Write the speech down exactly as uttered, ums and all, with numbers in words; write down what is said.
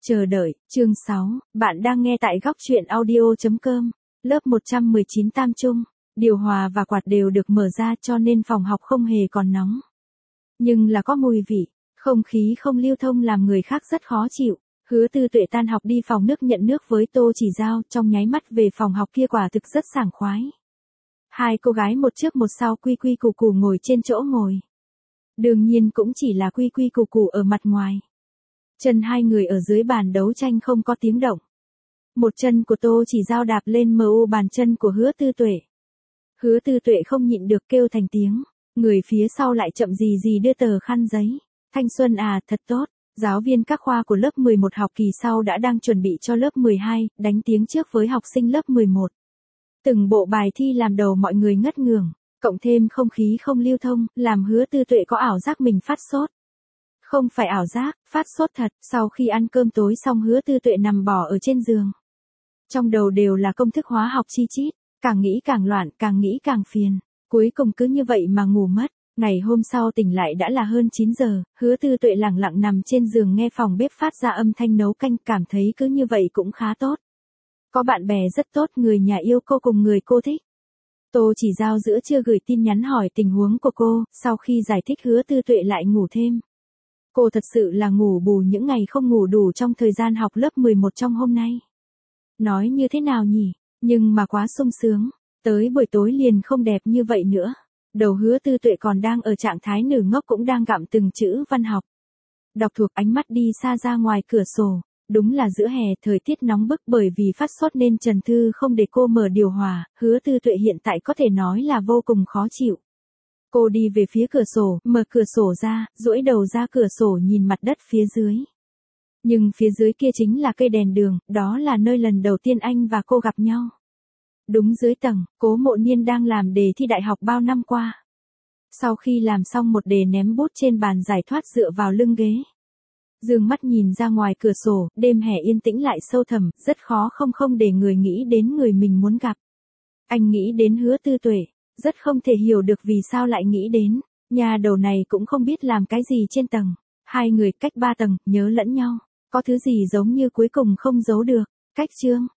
Chờ đợi, chương sáu, bạn đang nghe tại góc truyện audio chấm com, lớp một trăm mười chín Tam Trung, điều hòa và quạt đều được mở ra cho nên phòng học không hề còn nóng. Nhưng là có mùi vị, không khí không lưu thông làm người khác rất khó chịu. Hứa Tư Tuệ tan học đi phòng nước nhận nước với Tô Chỉ Giao, trong nháy mắt về phòng học kia quả thực rất sảng khoái. Hai cô gái một trước một sau quy quy củ củ ngồi trên chỗ ngồi. Đương nhiên cũng chỉ là quy quy củ củ ở mặt ngoài. Chân hai người ở dưới bàn đấu tranh không có tiếng động. Một chân của Tô Chỉ Giao đạp lên mờ u bàn chân của Hứa Tư Tuệ. Hứa Tư Tuệ không nhịn được kêu thành tiếng, người phía sau lại chậm gì gì đưa tờ khăn giấy. Thanh xuân à, thật tốt. Giáo viên các khoa của lớp mười một học kỳ sau đã đang chuẩn bị cho lớp mười hai, đánh tiếng trước với học sinh lớp mười một. Từng bộ bài thi làm đầu mọi người ngất ngưởng, cộng thêm không khí không lưu thông, làm Hứa Tư Tuệ có ảo giác mình phát sốt. Không phải ảo giác, phát sốt thật. Sau khi ăn cơm tối xong Hứa Tư Tuệ nằm bò ở trên giường. Trong đầu đều là công thức hóa học chi chít, càng nghĩ càng loạn, càng nghĩ càng phiền. Cuối cùng cứ như vậy mà ngủ mất. Ngày hôm sau tỉnh lại đã là hơn chín giờ, Hứa Tư Tuệ lẳng lặng nằm trên giường nghe phòng bếp phát ra âm thanh nấu canh, cảm thấy cứ như vậy cũng khá tốt. Có bạn bè rất tốt, người nhà yêu cô cùng người cô thích. Tô Chỉ Giao giữa trưa gửi tin nhắn hỏi tình huống của cô, sau khi giải thích Hứa Tư Tuệ lại ngủ thêm. Cô thật sự là ngủ bù những ngày không ngủ đủ trong thời gian học lớp mười một trong hôm nay. Nói như thế nào nhỉ, nhưng mà quá sung sướng, tới buổi tối liền không đẹp như vậy nữa. Đầu Hứa Tư Tuệ còn đang ở trạng thái nửa ngốc cũng đang gặm từng chữ văn học. Đọc thuộc ánh mắt đi xa ra ngoài cửa sổ, đúng là giữa hè thời tiết nóng bức bởi vì phát sốt nên Trần Thư không để cô mở điều hòa, Hứa Tư Tuệ hiện tại có thể nói là vô cùng khó chịu. Cô đi về phía cửa sổ, mở cửa sổ ra, duỗi đầu ra cửa sổ nhìn mặt đất phía dưới. Nhưng phía dưới kia chính là cây đèn đường, đó là nơi lần đầu tiên anh và cô gặp nhau. Đúng dưới tầng, Cố Mộ Niên đang làm đề thi đại học bao năm qua. Sau khi làm xong một đề ném bút trên bàn giải thoát dựa vào lưng ghế. Dương mắt nhìn ra ngoài cửa sổ, đêm hè yên tĩnh lại sâu thẳm, rất khó không không để người nghĩ đến người mình muốn gặp. Anh nghĩ đến Hứa Tư Tuệ, rất không thể hiểu được vì sao lại nghĩ đến. Nhà đầu này cũng không biết làm cái gì trên tầng. Hai người cách ba tầng, nhớ lẫn nhau. Có thứ gì giống như cuối cùng không giấu được. Cách chương,